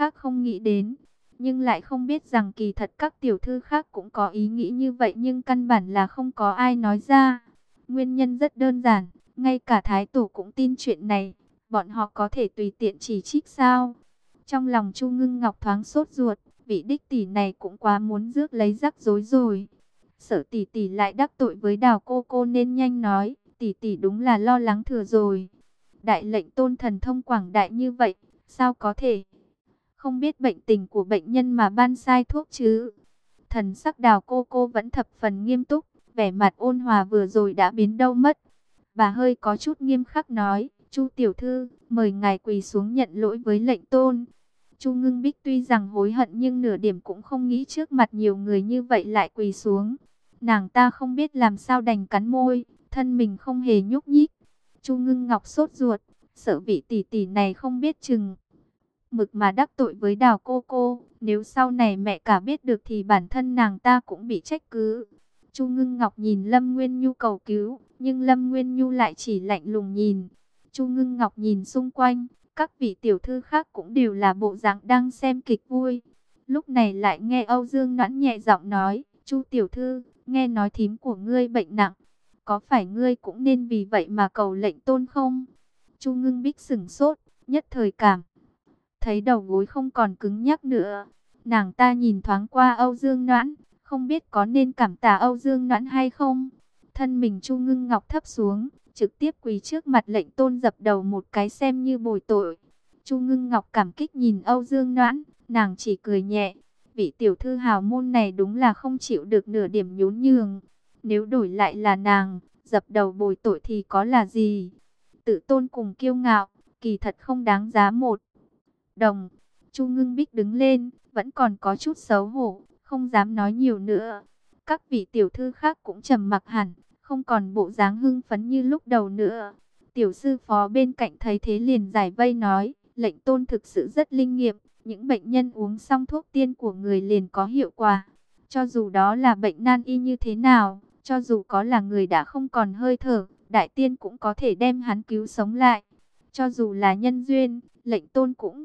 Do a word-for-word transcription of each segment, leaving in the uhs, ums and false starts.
khác không nghĩ đến, nhưng lại không biết rằng kỳ thật các tiểu thư khác cũng có ý nghĩ như vậy, nhưng căn bản là không có ai nói ra. Nguyên nhân rất đơn giản, ngay cả Thái Tổ cũng tin chuyện này, bọn họ có thể tùy tiện chỉ trích sao? Trong lòng Chu Ngưng Ngọc thoáng sốt ruột, vị đích tỷ này cũng quá muốn rước lấy rắc rối rồi. Sợ tỷ tỷ lại đắc tội với Đào cô cô nên nhanh nói, tỷ tỷ đúng là lo lắng thừa rồi. Đại lệnh tôn thần thông quảng đại như vậy, sao có thể không biết bệnh tình của bệnh nhân mà ban sai thuốc chứ? Thần sắc Đào cô cô vẫn thập phần nghiêm túc, vẻ mặt ôn hòa vừa rồi đã biến đâu mất. Bà hơi có chút nghiêm khắc nói, Chu tiểu thư, mời ngài quỳ xuống nhận lỗi với lệnh tôn. Chu Ngưng Bích tuy rằng hối hận nhưng nửa điểm cũng không nghĩ trước mặt nhiều người như vậy lại quỳ xuống. Nàng ta không biết làm sao đành cắn môi, thân mình không hề nhúc nhích. Chu Ngưng Ngọc sốt ruột, sợ vị tỷ tỷ này không biết chừng mực mà đắc tội với Đào cô cô, nếu sau này mẹ cả biết được thì bản thân nàng ta cũng bị trách cứ. Chu Ngưng Ngọc nhìn Lâm Nguyên Nhu cầu cứu, nhưng Lâm Nguyên Nhu lại chỉ lạnh lùng nhìn. Chu Ngưng Ngọc nhìn xung quanh, các vị tiểu thư khác cũng đều là bộ dạng đang xem kịch vui. Lúc này lại nghe Âu Dương Noãn nhẹ giọng nói, Chu tiểu thư, nghe nói thím của ngươi bệnh nặng, có phải ngươi cũng nên vì vậy mà cầu lệnh tôn không? Chu Ngưng Bích sửng sốt, nhất thời cảm thấy đầu gối không còn cứng nhắc nữa. Nàng ta nhìn thoáng qua Âu Dương Noãn, không biết có nên cảm tạ Âu Dương Noãn hay không. Thân mình Chu Ngưng Ngọc thấp xuống, trực tiếp quỳ trước mặt lệnh tôn dập đầu một cái xem như bồi tội. Chu Ngưng Ngọc cảm kích nhìn Âu Dương Noãn, nàng chỉ cười nhẹ. Vị tiểu thư hào môn này đúng là không chịu được nửa điểm nhún nhường. Nếu đổi lại là nàng, dập đầu bồi tội thì có là gì? Tự tôn cùng kiêu ngạo, kỳ thật không đáng giá một đồng. Chu Ngưng Bích đứng lên, vẫn còn có chút xấu hổ, không dám nói nhiều nữa. Các vị tiểu thư khác cũng trầm mặc hẳn, không còn bộ dáng hưng phấn như lúc đầu nữa. Tiểu sư phó bên cạnh thấy thế liền giải vây nói, lệnh tôn thực sự rất linh nghiệm, những bệnh nhân uống xong thuốc tiên của người liền có hiệu quả. Cho dù đó là bệnh nan y như thế nào, cho dù có là người đã không còn hơi thở, đại tiên cũng có thể đem hắn cứu sống lại. Cho dù là nhân duyên, lệnh tôn cũng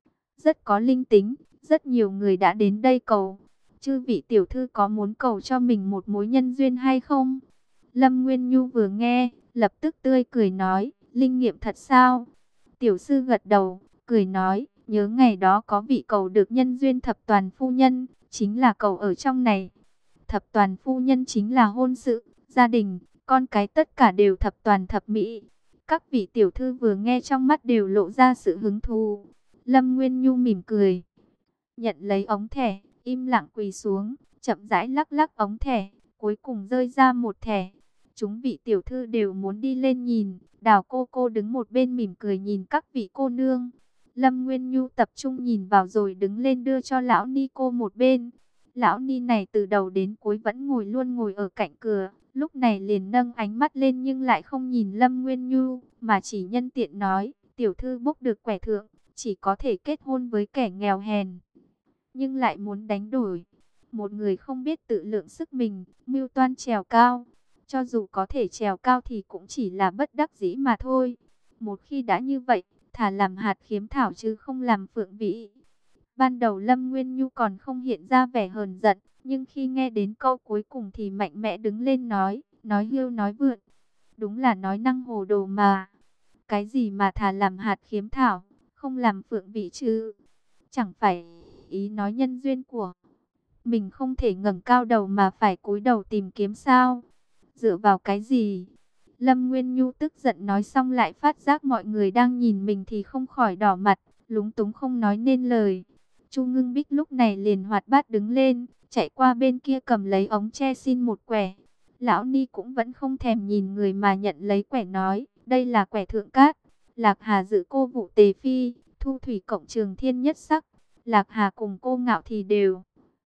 rất có linh tính, rất nhiều người đã đến đây cầu. Chư vị tiểu thư có muốn cầu cho mình một mối nhân duyên hay không? Lâm Nguyên Nhu vừa nghe, lập tức tươi cười nói, linh nghiệm thật sao? Tiểu sư gật đầu, cười nói, nhớ ngày đó có vị cầu được nhân duyên thập toàn phu nhân, chính là cầu ở trong này. Thập toàn phu nhân chính là hôn sự, gia đình, con cái tất cả đều thập toàn thập mỹ. Các vị tiểu thư vừa nghe trong mắt đều lộ ra sự hứng thú. Lâm Nguyên Nhu mỉm cười, nhận lấy ống thẻ, im lặng quỳ xuống, chậm rãi lắc lắc ống thẻ, cuối cùng rơi ra một thẻ. Chúng vị tiểu thư đều muốn đi lên nhìn, Đào cô cô đứng một bên mỉm cười nhìn các vị cô nương. Lâm Nguyên Nhu tập trung nhìn vào rồi đứng lên đưa cho lão ni cô một bên. Lão ni này từ đầu đến cuối vẫn ngồi luôn ngồi ở cạnh cửa, lúc này liền nâng ánh mắt lên nhưng lại không nhìn Lâm Nguyên Nhu, mà chỉ nhân tiện nói, tiểu thư bốc được quẻ thượng, chỉ có thể kết hôn với kẻ nghèo hèn, nhưng lại muốn đánh đổi. Một người không biết tự lượng sức mình, mưu toan trèo cao. Cho dù có thể trèo cao thì cũng chỉ là bất đắc dĩ mà thôi. Một khi đã như vậy, thà làm hạt khiếm thảo chứ không làm phượng vĩ. Ban đầu Lâm Nguyên Nhu còn không hiện ra vẻ hờn giận, nhưng khi nghe đến câu cuối cùng thì mạnh mẽ đứng lên nói, nói hưu nói vượn. Đúng là nói năng hồ đồ mà. Cái gì mà thà làm hạt khiếm thảo, không làm phượng vĩ chứ? Chẳng phải ý nói nhân duyên của mình không thể ngẩng cao đầu mà phải cúi đầu tìm kiếm sao? Dựa vào cái gì? Lâm Nguyên Nhu tức giận nói xong lại phát giác mọi người đang nhìn mình thì không khỏi đỏ mặt, lúng túng không nói nên lời. Chu Ngưng Bích lúc này liền hoạt bát đứng lên, chạy qua bên kia cầm lấy ống tre xin một quẻ. Lão Ni cũng vẫn không thèm nhìn người mà nhận lấy quẻ nói, đây là quẻ thượng cát. Lạc Hà dự cô vụ tề phi, thu thủy cộng trường thiên nhất sắc. Lạc Hà cùng cô Ngạo thì đều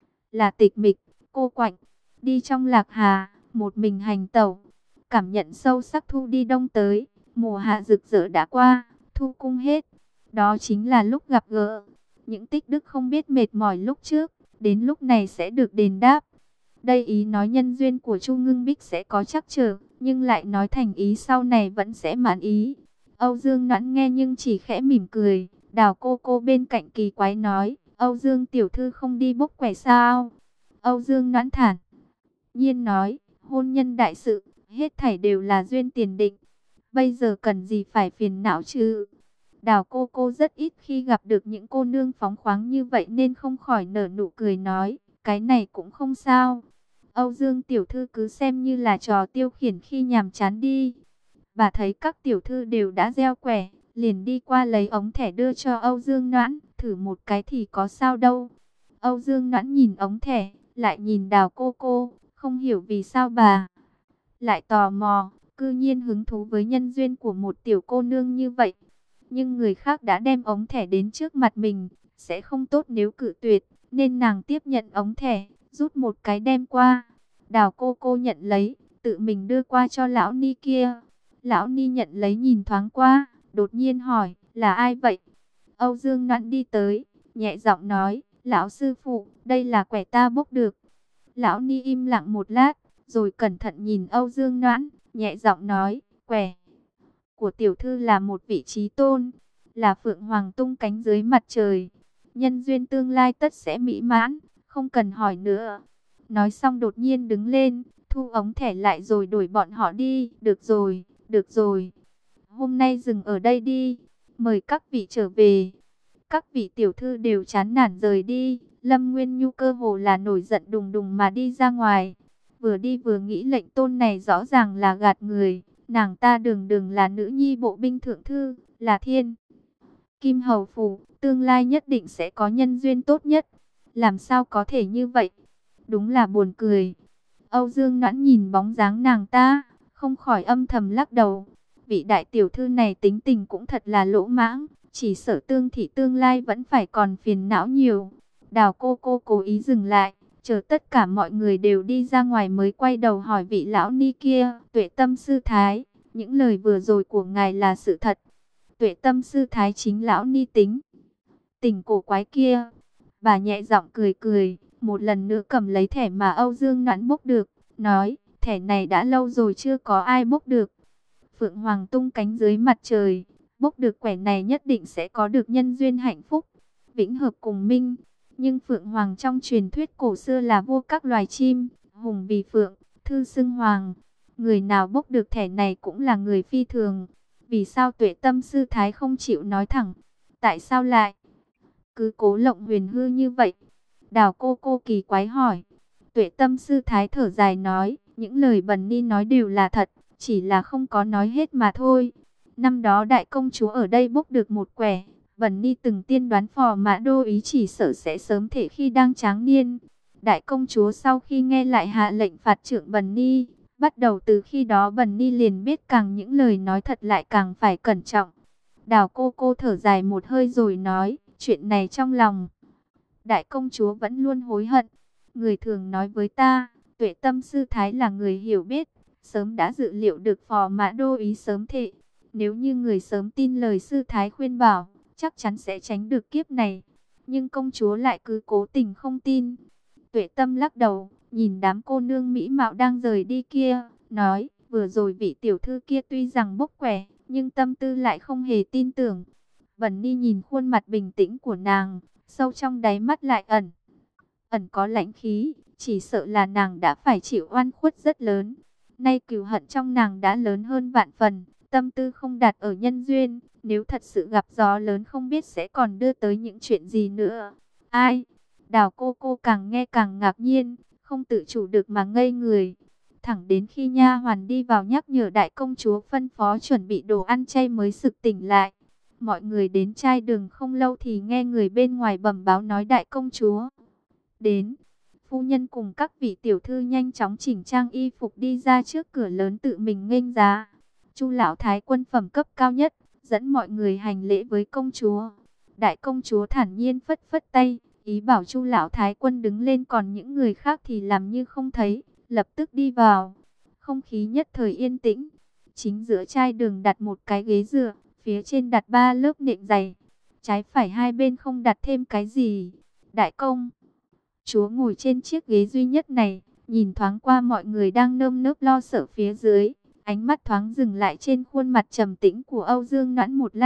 là tịch mịch, cô Quạnh đi trong Lạc Hà, một mình hành tẩu, cảm nhận sâu sắc thu đi đông tới, mùa hạ rực rỡ đã qua, thu cung hết. Đó chính là lúc gặp gỡ. Những tích đức không biết mệt mỏi lúc trước, đến lúc này sẽ được đền đáp. Đây ý nói nhân duyên của Chu Ngưng Bích sẽ có trắc trở, nhưng lại nói thành ý sau này vẫn sẽ mãn ý. Âu Dương Noãn nghe nhưng chỉ khẽ mỉm cười, Đào cô cô bên cạnh kỳ quái nói, Âu Dương tiểu thư không đi bốc quẻ sao? Âu Dương Noãn thản nhiên nói, hôn nhân đại sự, hết thảy đều là duyên tiền định. Bây giờ cần gì phải phiền não chứ? Đào cô cô rất ít khi gặp được những cô nương phóng khoáng như vậy nên không khỏi nở nụ cười nói, cái này cũng không sao. Âu Dương tiểu thư cứ xem như là trò tiêu khiển khi nhàm chán đi. Bà thấy các tiểu thư đều đã gieo quẻ, liền đi qua lấy ống thẻ đưa cho Âu Dương Noãn, thử một cái thì có sao đâu. Âu Dương Noãn nhìn ống thẻ, lại nhìn Đào cô cô, không hiểu vì sao bà lại tò mò, cư nhiên hứng thú với nhân duyên của một tiểu cô nương như vậy. Nhưng người khác đã đem ống thẻ đến trước mặt mình, sẽ không tốt nếu cự tuyệt, nên nàng tiếp nhận ống thẻ, rút một cái đem qua. Đào cô cô nhận lấy, tự mình đưa qua cho lão ni kia. Lão ni nhận lấy nhìn thoáng qua, đột nhiên hỏi, là ai vậy? Âu Dương Noãn đi tới, nhẹ giọng nói, lão sư phụ, đây là quẻ ta bốc được. Lão ni im lặng một lát, rồi cẩn thận nhìn Âu Dương Noãn, nhẹ giọng nói, quẻ của tiểu thư là một vị trí tôn, là phượng hoàng tung cánh dưới mặt trời. Nhân duyên tương lai tất sẽ mỹ mãn, không cần hỏi nữa. Nói xong đột nhiên đứng lên, thu ống thẻ lại rồi đuổi bọn họ đi. Được rồi, được rồi. Hôm nay dừng ở đây đi. Mời các vị trở về. Các vị tiểu thư đều chán nản rời đi. Lâm Nguyên Nhu cơ hồ là nổi giận đùng đùng mà đi ra ngoài. Vừa đi vừa nghĩ lệnh tôn này rõ ràng là gạt người. Nàng ta đường đường là nữ nhi bộ binh thượng thư, là thiên kim hầu phủ, tương lai nhất định sẽ có nhân duyên tốt nhất. Làm sao có thể như vậy? Đúng là buồn cười. Âu Dương Noãn nhìn bóng dáng nàng ta, không khỏi âm thầm lắc đầu. Vị đại tiểu thư này tính tình cũng thật là lỗ mãng, chỉ sợ Tương thị tương lai vẫn phải còn phiền não nhiều. Đào cô cô cố ý dừng lại, chờ tất cả mọi người đều đi ra ngoài mới quay đầu hỏi vị lão ni kia, Tuệ Tâm sư thái, những lời vừa rồi của ngài là sự thật? Tuệ Tâm sư thái chính lão ni tính tình cổ quái kia. Bà nhẹ giọng cười cười, một lần nữa cầm lấy thẻ mà Âu Dương Noãn bốc được, nói, thẻ này đã lâu rồi chưa có ai bốc được. Phượng Hoàng tung cánh dưới mặt trời, bốc được quẻ này nhất định sẽ có được nhân duyên hạnh phúc, vĩnh hợp cùng minh. Nhưng Phượng Hoàng trong truyền thuyết cổ xưa là vua các loài chim, hùng vì phượng, thư xưng hoàng. Người nào bốc được thẻ này cũng là người phi thường. Vì sao Tuệ Tâm sư thái không chịu nói thẳng? Tại sao lại cứ cố lộng huyền hư như vậy? Đào cô cô kỳ quái hỏi. Tuệ Tâm sư thái thở dài nói, những lời Bần Ni nói đều là thật, chỉ là không có nói hết mà thôi. Năm đó đại công chúa ở đây bốc được một quẻ, Bần Ni từng tiên đoán Phò Mã Đô ý chỉ sợ sẽ sớm thể khi đang tráng niên. Đại công chúa sau khi nghe lại hạ lệnh phạt trưởng Bần Ni. Bắt đầu từ khi đó Bần Ni liền biết càng những lời nói thật lại càng phải cẩn trọng. Đào cô cô thở dài một hơi rồi nói, chuyện này trong lòng đại công chúa vẫn luôn hối hận. Người thường nói với ta, Tuệ Tâm sư thái là người hiểu biết, sớm đã dự liệu được Phò Mã Đô ý sớm thệ. Nếu như người sớm tin lời sư thái khuyên bảo, chắc chắn sẽ tránh được kiếp này. Nhưng công chúa lại cứ cố tình không tin. Tuệ Tâm lắc đầu, nhìn đám cô nương mỹ mạo đang rời đi kia, nói, vừa rồi vị tiểu thư kia tuy rằng bốc quẻ, nhưng tâm tư lại không hề tin tưởng. Bần Ni nhìn khuôn mặt bình tĩnh của nàng, sâu trong đáy mắt lại ẩn, ẩn có lãnh khí, chỉ sợ là nàng đã phải chịu oan khuất rất lớn. Nay cừu hận trong nàng đã lớn hơn vạn phần, tâm tư không đặt ở nhân duyên, nếu thật sự gặp gió lớn không biết sẽ còn đưa tới những chuyện gì nữa. Ai? Đào cô cô càng nghe càng ngạc nhiên, không tự chủ được mà ngây người. Thẳng đến khi nha hoàn đi vào nhắc nhở đại công chúa phân phó chuẩn bị đồ ăn chay mới sực tỉnh lại. Mọi người đến trai đường không lâu thì nghe người bên ngoài bẩm báo nói đại công chúa đến. Phu nhân cùng các vị tiểu thư nhanh chóng chỉnh trang y phục đi ra trước cửa lớn tự mình nghênh giá. Chu lão thái quân phẩm cấp cao nhất, dẫn mọi người hành lễ với công chúa. Đại công chúa thản nhiên phất phất tay, ý bảo Chu lão thái quân đứng lên, còn những người khác thì làm như không thấy, lập tức đi vào. Không khí nhất thời yên tĩnh. Chính giữa trai đường đặt một cái ghế dựa, phía trên đặt ba lớp nệm dày. Trái phải hai bên không đặt thêm cái gì. Đại công chúa ngồi trên chiếc ghế duy nhất này, nhìn thoáng qua mọi người đang nơm nớp lo sợ phía dưới. Ánh mắt thoáng dừng lại trên khuôn mặt trầm tĩnh của Âu Dương Noãn một lát,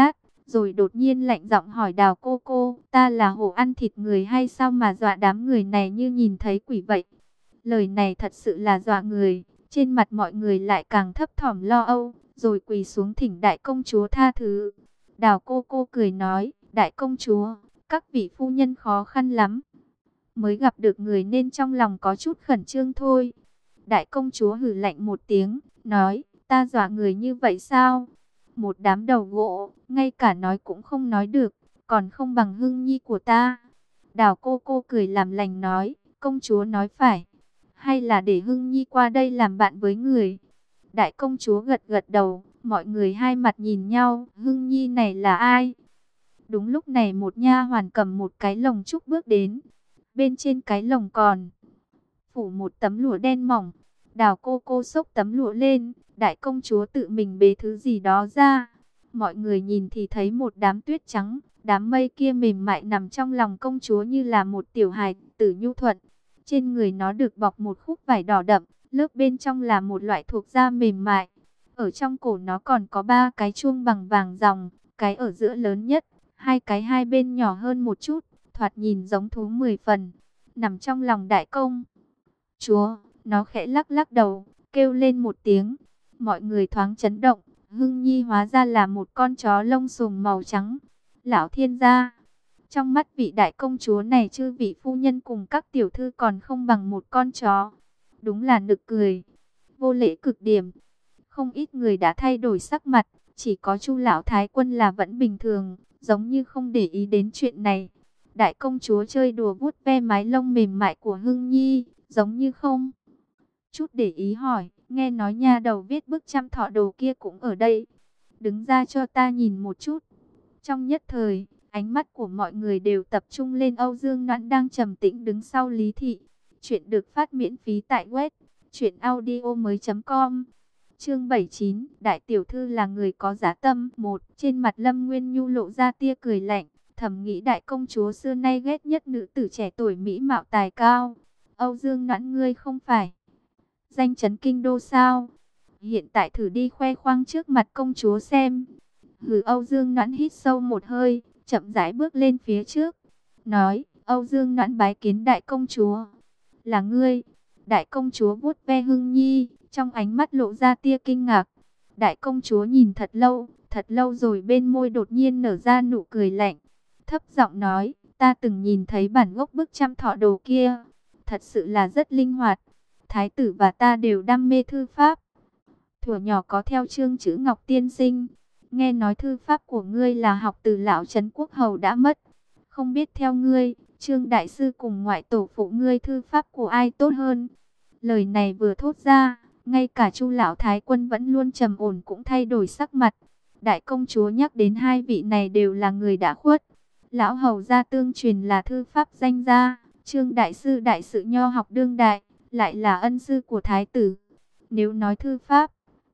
Rồi đột nhiên lạnh giọng hỏi Đào cô cô, ta là hổ ăn thịt người hay sao mà dọa đám người này như nhìn thấy quỷ vậy? Lời này thật sự là dọa người, trên mặt mọi người lại càng thấp thỏm lo âu, rồi quỳ xuống thỉnh đại công chúa tha thứ. Đào cô cô cười nói, đại công chúa, các vị phu nhân khó khăn lắm, mới gặp được người nên trong lòng có chút khẩn trương thôi. Đại công chúa hừ lạnh một tiếng, nói, ta dọa người như vậy sao? Một đám đầu gỗ, ngay cả nói cũng không nói được, còn không bằng Hưng Nhi của ta. Đào cô cô cười làm lành nói, công chúa nói phải, hay là để Hưng Nhi qua đây làm bạn với người? Đại công chúa gật gật đầu, mọi người hai mặt nhìn nhau, Hưng Nhi này là ai? Đúng lúc này một nha hoàn cầm một cái lồng trúc bước đến, bên trên cái lồng còn phủ một tấm lụa đen mỏng. Đào cô cô xốc tấm lụa lên, đại công chúa tự mình bế thứ gì đó ra. Mọi người nhìn thì thấy một đám tuyết trắng, đám mây kia mềm mại nằm trong lòng công chúa như là một tiểu hài tử nhu thuận. Trên người nó được bọc một khúc vải đỏ đậm, lớp bên trong là một loại thuộc da mềm mại. Ở trong cổ nó còn có ba cái chuông bằng vàng ròng, cái ở giữa lớn nhất, hai cái hai bên nhỏ hơn một chút, thoạt nhìn giống thú mười phần. Nằm trong lòng đại công chúa, nó khẽ lắc lắc đầu, kêu lên một tiếng. Mọi người thoáng chấn động, Hưng Nhi hóa ra là một con chó lông xồm màu trắng. Lão thiên gia, trong mắt vị đại công chúa này chư vị phu nhân cùng các tiểu thư còn không bằng một con chó. Đúng là nực cười, vô lễ cực điểm. Không ít người đã thay đổi sắc mặt, chỉ có Chu lão thái quân là vẫn bình thường, giống như không để ý đến chuyện này. Đại công chúa chơi đùa vuốt ve mái lông mềm mại của Hưng Nhi, giống như không chút để ý hỏi, nghe nói nha đầu viết bức trăm thọ đồ kia cũng ở đây, đứng ra cho ta nhìn một chút. Trong nhất thời, ánh mắt của mọi người đều tập trung lên Âu Dương Noãn đang trầm tĩnh đứng sau Lý Thị. Chuyện được phát miễn phí tại web truyện audio mới chấm com. Chương bảy mươi chín, đại tiểu thư là người có giá tâm. Một, trên mặt Lâm Nguyên Nhu lộ ra tia cười lạnh, thầm nghĩ đại công chúa xưa nay ghét nhất nữ tử trẻ tuổi mỹ mạo tài cao. Âu Dương Noãn ngươi không phải danh chấn kinh đô sao? Hiện tại thử đi khoe khoang trước mặt công chúa xem. Hừ, Âu Dương Noãn hít sâu một hơi, chậm rãi bước lên phía trước, nói, Âu Dương Noãn bái kiến đại công chúa. Là ngươi? Đại công chúa vuốt ve Hưng Nhi, trong ánh mắt lộ ra tia kinh ngạc. Đại công chúa nhìn thật lâu, thật lâu rồi bên môi đột nhiên nở ra nụ cười lạnh, thấp giọng nói, ta từng nhìn thấy bản gốc bức trăm thọ đồ kia, thật sự là rất linh hoạt. Thái tử và ta đều đam mê thư pháp, thuở nhỏ có theo chương chữ Ngọc tiên sinh. Nghe nói thư pháp của ngươi là học từ lão Trấn Quốc Hầu đã mất, không biết theo ngươi, Trương đại sư cùng ngoại tổ phụ ngươi thư pháp của ai tốt hơn? Lời này vừa thốt ra, ngay cả Chu lão thái quân vẫn luôn trầm ổn cũng thay đổi sắc mặt. Đại công chúa nhắc đến hai vị này đều là người đã khuất. Lão hầu gia tương truyền là thư pháp danh gia, Trương đại sư đại sự nho học đương đại, lại là ân sư của thái tử. Nếu nói thư pháp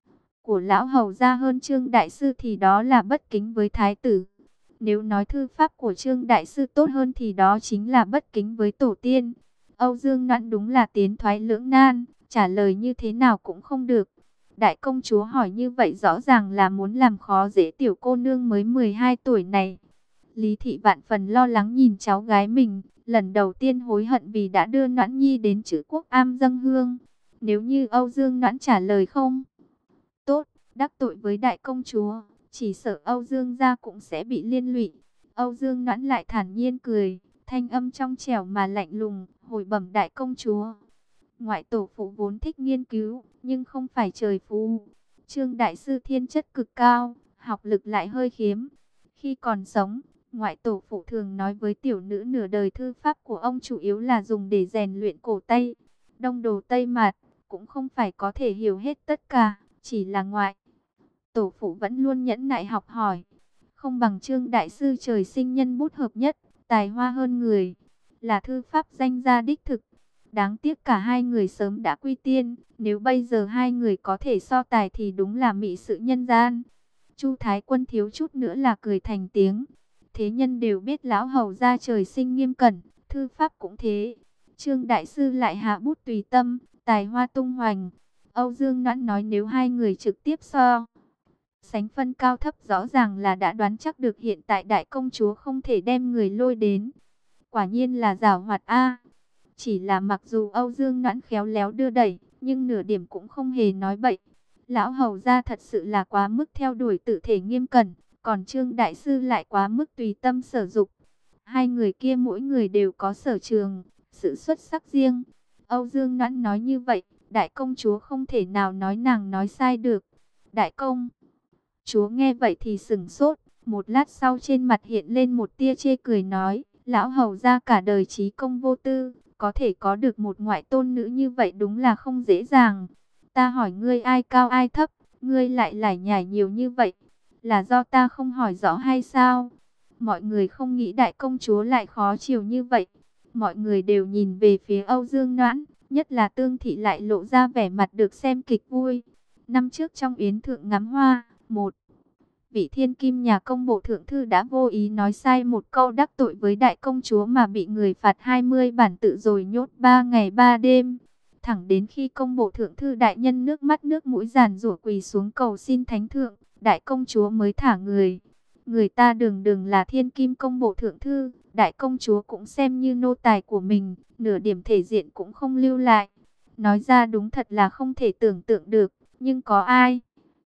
của lão hầu gia hơn Trương đại sư thì đó là bất kính với thái tử. Nếu nói thư pháp của Trương đại sư tốt hơn thì đó chính là bất kính với tổ tiên. Âu Dương Noãn đúng là tiến thoái lưỡng nan, trả lời như thế nào cũng không được. Đại công chúa hỏi như vậy rõ ràng là muốn làm khó dễ tiểu cô nương mới mười hai tuổi này. Lý Thị vạn phần lo lắng nhìn cháu gái mình, lần đầu tiên hối hận vì đã đưa Noãn Nhi đến Trữ Quốc Am dâng hương. Nếu như Âu Dương Noãn trả lời không tốt, đắc tội với đại công chúa, chỉ sợ Âu Dương gia cũng sẽ bị liên lụy. Âu Dương Noãn lại thản nhiên cười, thanh âm trong trẻo mà lạnh lùng, hồi bẩm đại công chúa. Ngoại tổ phụ vốn thích nghiên cứu, nhưng không phải trời phú. Trương đại sư thiên chất cực cao, học lực lại hơi khiếm. Khi còn sống, ngoại tổ phụ thường nói với tiểu nữ nửa đời thư pháp của ông chủ yếu là dùng để rèn luyện cổ tay. Đông đồ Tây Mạt cũng không phải có thể hiểu hết tất cả, chỉ là ngoại tổ phụ vẫn luôn nhẫn nại học hỏi. Không bằng Trương đại sư trời sinh nhân bút hợp nhất, tài hoa hơn người, là thư pháp danh gia đích thực. Đáng tiếc cả hai người sớm đã quy tiên, nếu bây giờ hai người có thể so tài thì đúng là mỹ sự nhân gian. Chu Thái Quân thiếu chút nữa là cười thành tiếng. Thế nhân đều biết lão hầu gia trời sinh nghiêm cẩn, thư pháp cũng thế. Trương đại sư lại hạ bút tùy tâm, tài hoa tung hoành. Âu Dương Noãn nói nếu hai người trực tiếp so Sánh phân cao thấp rõ ràng là đã đoán chắc được hiện tại đại công chúa không thể đem người lôi đến. Quả nhiên là giảo hoạt a. Chỉ là mặc dù Âu Dương Noãn khéo léo đưa đẩy, nhưng nửa điểm cũng không hề nói bậy. Lão hầu gia thật sự là quá mức theo đuổi tự thể nghiêm cẩn, còn Trương đại sư lại quá mức tùy tâm sở dục. Hai người kia mỗi người đều có sở trường, sự xuất sắc riêng. Âu Dương Noãn nói như vậy, đại công chúa không thể nào nói nàng nói sai được. Đại công chúa nghe vậy thì sửng sốt, một lát sau trên mặt hiện lên một tia chê cười nói, lão hầu gia cả đời trí công vô tư, có thể có được một ngoại tôn nữ như vậy đúng là không dễ dàng. Ta hỏi ngươi ai cao ai thấp, ngươi lại lải nhải nhiều như vậy, là do ta không hỏi rõ hay sao? Mọi người không nghĩ đại công chúa lại khó chịu như vậy. Mọi người đều nhìn về phía Âu Dương Noãn, nhất là Tương Thị lại lộ ra vẻ mặt được xem kịch vui. Năm trước trong yến thượng ngắm hoa, một vị thiên kim nhà công bộ thượng thư đã vô ý nói sai một câu đắc tội với đại công chúa mà bị người phạt hai mươi bản tự rồi nhốt ba ngày ba đêm. Thẳng đến khi công bộ thượng thư đại nhân nước mắt nước mũi giàn giụa quỳ xuống cầu xin thánh thượng, đại công chúa mới thả người. Người ta đường đường là thiên kim công bộ thượng thư, đại công chúa cũng xem như nô tài của mình, nửa điểm thể diện cũng không lưu lại. Nói ra đúng thật là không thể tưởng tượng được, nhưng có ai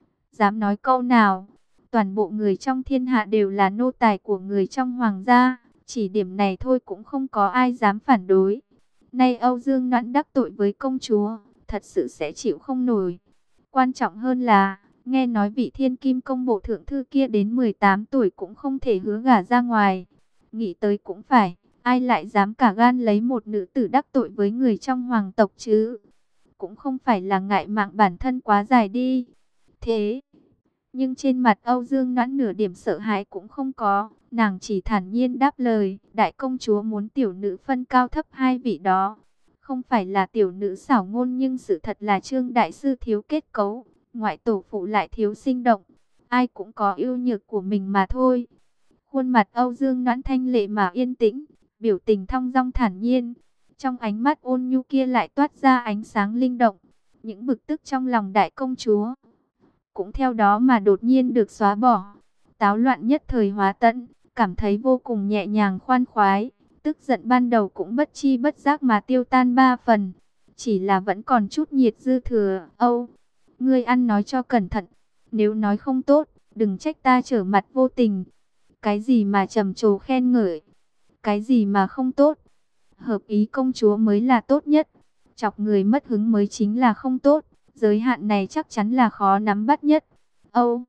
dám nói câu nào? Toàn bộ người trong thiên hạ đều là nô tài của người trong hoàng gia, chỉ điểm này thôi cũng không có ai dám phản đối. Nay Âu Dương Noãn đắc tội với công chúa, thật sự sẽ chịu không nổi. Quan trọng hơn là, nghe nói vị thiên kim công bộ thượng thư kia đến mười tám tuổi cũng không thể hứa gả ra ngoài. Nghĩ tới cũng phải, ai lại dám cả gan lấy một nữ tử đắc tội với người trong hoàng tộc chứ? Cũng không phải là ngại mạng bản thân quá dài đi. Thế nhưng trên mặt Âu Dương Noãn nửa điểm sợ hãi cũng không có, nàng chỉ thản nhiên đáp lời, đại công chúa muốn tiểu nữ phân cao thấp hai vị đó. Không phải là tiểu nữ xảo ngôn nhưng sự thật là Trương đại sư thiếu kết cấu, ngoại tổ phụ lại thiếu sinh động, ai cũng có ưu nhược của mình mà thôi. Khuôn mặt Âu Dương Noãn thanh lệ mà yên tĩnh, biểu tình thong dong thản nhiên, trong ánh mắt ôn nhu kia lại toát ra ánh sáng linh động. Những bực tức trong lòng đại công chúa cũng theo đó mà đột nhiên được xóa bỏ. Táo loạn nhất thời hóa tận, cảm thấy vô cùng nhẹ nhàng khoan khoái. Tức giận ban đầu cũng bất chi bất giác mà tiêu tan ba phần. Chỉ là vẫn còn chút nhiệt dư thừa. Âu, ngươi ăn nói cho cẩn thận. Nếu nói không tốt, đừng trách ta trở mặt vô tình. Cái gì mà trầm trồ khen ngợi, cái gì mà không tốt. Hợp ý công chúa mới là tốt nhất. Chọc người mất hứng mới chính là không tốt. Giới hạn này chắc chắn là khó nắm bắt nhất. Âu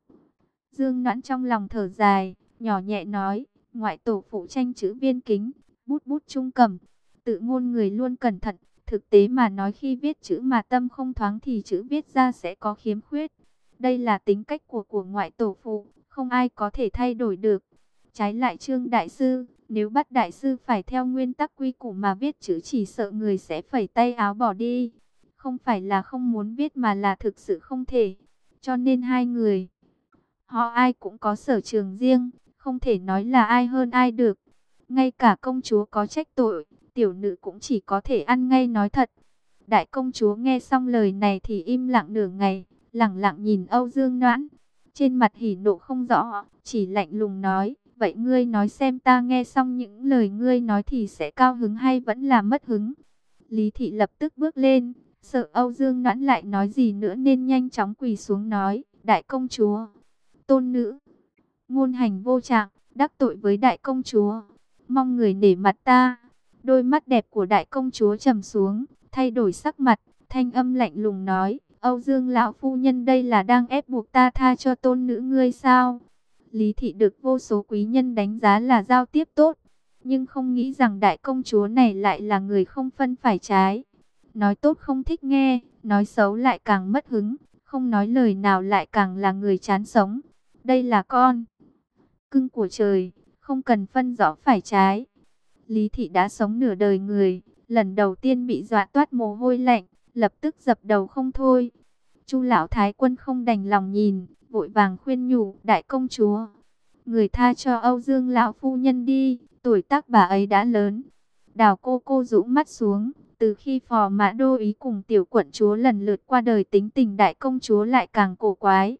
Dương Noãn trong lòng thở dài, nhỏ nhẹ nói, ngoại tổ phụ tranh chữ viên kính, bút bút trung cầm, tự ngôn người luôn cẩn thận. Thực tế mà nói khi viết chữ mà tâm không thoáng thì chữ viết ra sẽ có khiếm khuyết. Đây là tính cách của của ngoại tổ phụ, không ai có thể thay đổi được. Trái lại Trương đại sư, nếu bắt đại sư phải theo nguyên tắc quy củ mà viết chữ chỉ sợ người sẽ phẩy tay áo bỏ đi. Không phải là không muốn viết mà là thực sự không thể. Cho nên hai người, họ ai cũng có sở trường riêng, không thể nói là ai hơn ai được. Ngay cả công chúa có trách tội, tiểu nữ cũng chỉ có thể ăn ngay nói thật. Đại công chúa nghe xong lời này thì im lặng nửa ngày, lẳng lặng nhìn Âu Dương Noãn. Trên mặt hỉ nộ không rõ, chỉ lạnh lùng nói, vậy ngươi nói xem ta nghe xong những lời ngươi nói thì sẽ cao hứng hay vẫn là mất hứng. Lý Thị lập tức bước lên, sợ Âu Dương Noãn lại nói gì nữa nên nhanh chóng quỳ xuống nói, đại công chúa, tôn nữ, ngôn hành vô trạng, đắc tội với đại công chúa, mong người nể mặt ta. Đôi mắt đẹp của đại công chúa trầm xuống, thay đổi sắc mặt, thanh âm lạnh lùng nói, Âu Dương lão phu nhân đây là đang ép buộc ta tha cho tôn nữ ngươi sao? Lý Thị được vô số quý nhân đánh giá là giao tiếp tốt, nhưng không nghĩ rằng đại công chúa này lại là người không phân phải trái. Nói tốt không thích nghe, nói xấu lại càng mất hứng, không nói lời nào lại càng là người chán sống. Đây là con cưng của trời, không cần phân rõ phải trái. Lý Thị đã sống nửa đời người, lần đầu tiên bị dọa toát mồ hôi lạnh, lập tức dập đầu không thôi. Chu lão thái quân không đành lòng nhìn, vội vàng khuyên nhủ, đại công chúa, người tha cho Âu Dương lão phu nhân đi, tuổi tác bà ấy đã lớn. Đào cô cô rũ mắt xuống, từ khi phò mã đô ý cùng tiểu quận chúa lần lượt qua đời tính tình đại công chúa lại càng cổ quái.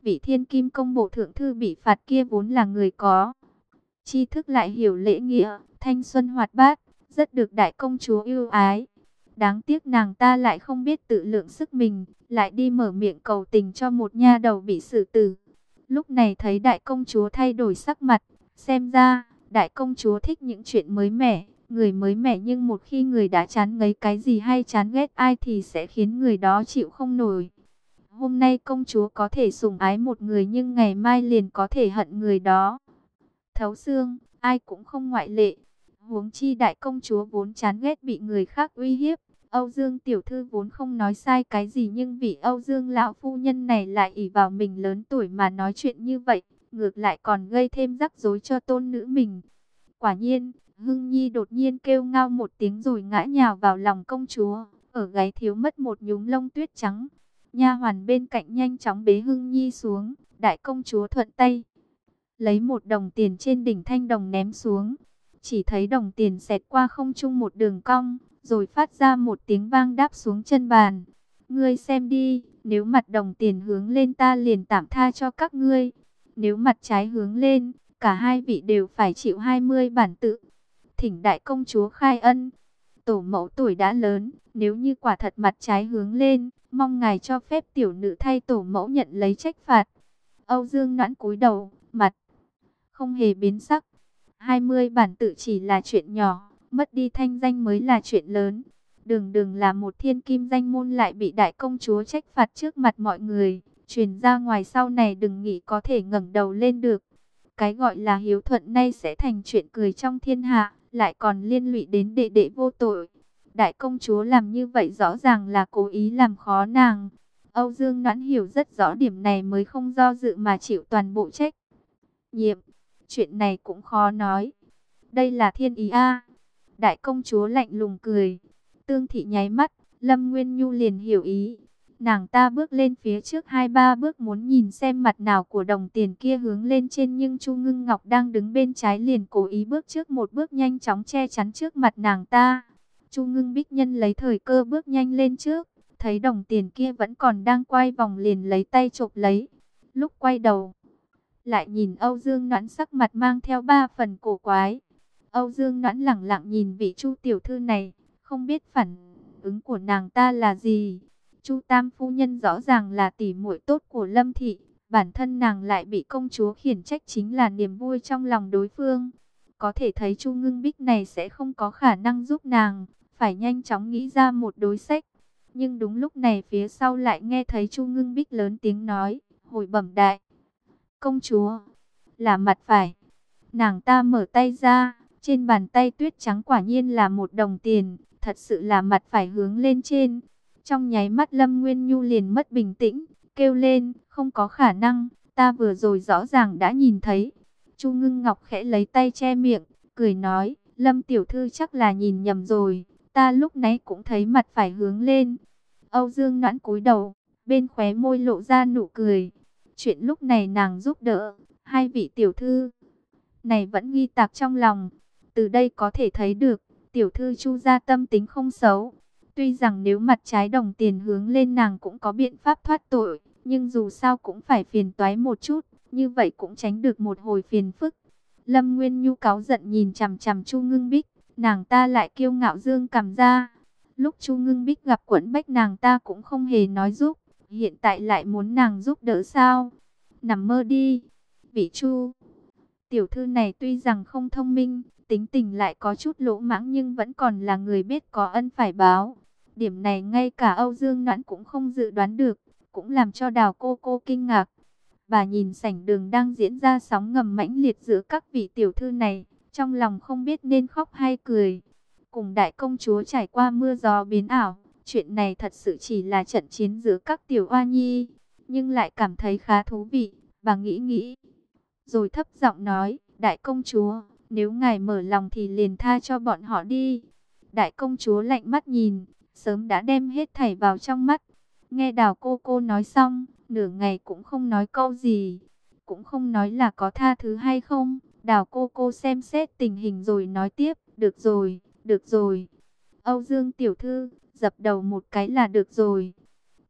vị thiên kim công bộ thượng thư bị phạt kia vốn là người có tri thức lại hiểu lễ nghĩa, thanh xuân hoạt bát, rất được đại công chúa yêu ái. Đáng tiếc nàng ta lại không biết tự lượng sức mình, lại đi mở miệng cầu tình cho một nha đầu bị xử tử. Lúc này thấy đại công chúa thay đổi sắc mặt, xem ra đại công chúa thích những chuyện mới mẻ, người mới mẻ, nhưng một khi người đã chán ngấy cái gì hay chán ghét ai thì sẽ khiến người đó chịu không nổi. Hôm nay công chúa có thể sủng ái một người nhưng ngày mai liền có thể hận người đó thấu xương, ai cũng không ngoại lệ. Huống chi đại công chúa vốn chán ghét bị người khác uy hiếp. Âu Dương tiểu thư vốn không nói sai cái gì, nhưng vì Âu Dương lão phu nhân này lại ỷ vào mình lớn tuổi mà nói chuyện như vậy, ngược lại còn gây thêm rắc rối cho tôn nữ mình. Quả nhiên, Hưng Nhi đột nhiên kêu ngao một tiếng rồi ngã nhào vào lòng công chúa, ở gáy thiếu mất một nhúm lông tuyết trắng. Nha hoàn bên cạnh nhanh chóng bế Hưng Nhi xuống, đại công chúa thuận tay lấy một đồng tiền trên đỉnh thanh đồng ném xuống. Chỉ thấy đồng tiền xẹt qua không trung một đường cong, rồi phát ra một tiếng vang đáp xuống chân bàn. Ngươi xem đi, nếu mặt đồng tiền hướng lên ta liền tạm tha cho các ngươi. Nếu mặt trái hướng lên, cả hai vị đều phải chịu hai mươi bản tự. Thỉnh đại công chúa khai ân. Tổ mẫu tuổi đã lớn, nếu như quả thật mặt trái hướng lên, mong ngài cho phép tiểu nữ thay tổ mẫu nhận lấy trách phạt. Âu Dương Noãn cúi đầu, mặt không hề biến sắc. hai mươi bản tự chỉ là chuyện nhỏ, mất đi thanh danh mới là chuyện lớn. Đường đường là một thiên kim danh môn lại bị đại công chúa trách phạt trước mặt mọi người, truyền ra ngoài sau này đừng nghĩ có thể ngẩng đầu lên được. Cái gọi là hiếu thuận nay sẽ thành chuyện cười trong thiên hạ, lại còn liên lụy đến đệ đệ vô tội. Đại công chúa làm như vậy rõ ràng là cố ý làm khó nàng. Âu Dương Noãn hiểu rất rõ điểm này mới không do dự mà chịu toàn bộ trách nhiệm. Chuyện này cũng khó nói. Đây là thiên ý a. Đại công chúa lạnh lùng cười. Tương thị nháy mắt, Lâm Nguyên Nhu liền hiểu ý. Nàng ta bước lên phía trước hai ba bước muốn nhìn xem mặt nào của đồng tiền kia hướng lên trên, nhưng Chu Ngưng Ngọc đang đứng bên trái liền cố ý bước trước một bước nhanh chóng che chắn trước mặt nàng ta. Chu Ngưng Bích nhân lấy thời cơ bước nhanh lên trước, thấy đồng tiền kia vẫn còn đang quay vòng liền lấy tay chộp lấy. Lúc quay đầu lại nhìn Âu Dương Noãn, sắc mặt mang theo ba phần cổ quái. Âu Dương Noãn lẳng lặng nhìn vị Chu tiểu thư này, không biết phản ứng của nàng ta là gì. Chu tam phu nhân rõ ràng là tỷ muội tốt của Lâm thị, bản thân nàng lại bị công chúa khiển trách chính là niềm vui trong lòng đối phương. Có thể thấy Chu Ngưng Bích này sẽ không có khả năng giúp nàng, phải nhanh chóng nghĩ ra một đối sách. Nhưng đúng lúc này phía sau lại nghe thấy Chu Ngưng Bích lớn tiếng nói, hồi bẩm đại công chúa, là mặt phải. Nàng ta mở tay ra, trên bàn tay tuyết trắng quả nhiên là một đồng tiền, thật sự là mặt phải hướng lên trên. Trong nháy mắt Lâm Nguyên Nhu liền mất bình tĩnh, kêu lên, không có khả năng, ta vừa rồi rõ ràng đã nhìn thấy. Chu Ngưng Ngọc khẽ lấy tay che miệng, cười nói, Lâm tiểu thư chắc là nhìn nhầm rồi, ta lúc nãy cũng thấy mặt phải hướng lên. Âu Dương Noãn cúi đầu, bên khóe môi lộ ra nụ cười. Chuyện lúc này nàng giúp đỡ, hai vị tiểu thư này vẫn ghi tạc trong lòng. Từ đây có thể thấy được, tiểu thư Chu gia tâm tính không xấu. Tuy rằng nếu mặt trái đồng tiền hướng lên nàng cũng có biện pháp thoát tội, nhưng dù sao cũng phải phiền toái một chút, như vậy cũng tránh được một hồi phiền phức. Lâm Nguyên Nhu cáu giận nhìn chằm chằm Chu Ngưng Bích, nàng ta lại kiêu ngạo dương cằm ra. Lúc Chu Ngưng Bích gặp quẫn bách nàng ta cũng không hề nói giúp, hiện tại lại muốn nàng giúp đỡ sao? Nằm mơ đi. Vị Chu tiểu thư này tuy rằng không thông minh, tính tình lại có chút lỗ mãng, nhưng vẫn còn là người biết có ân phải báo. Điểm này ngay cả Âu Dương Noãn cũng không dự đoán được, cũng làm cho Đào cô cô kinh ngạc. Bà nhìn sảnh đường đang diễn ra sóng ngầm mãnh liệt giữa các vị tiểu thư này, trong lòng không biết nên khóc hay cười. Cùng đại công chúa trải qua mưa gió biến ảo, chuyện này thật sự chỉ là trận chiến giữa các tiểu oa nhi, nhưng lại cảm thấy khá thú vị. Bà nghĩ nghĩ, rồi thấp giọng nói, đại công chúa, nếu ngài mở lòng thì liền tha cho bọn họ đi. Đại công chúa lạnh mắt nhìn, sớm đã đem hết thảy vào trong mắt. Nghe Đào cô cô nói xong, nửa ngày cũng không nói câu gì, cũng không nói là có tha thứ hay không. Đào cô cô xem xét tình hình rồi nói tiếp, được rồi, được rồi. Âu Dương tiểu thư, dập đầu một cái là được rồi.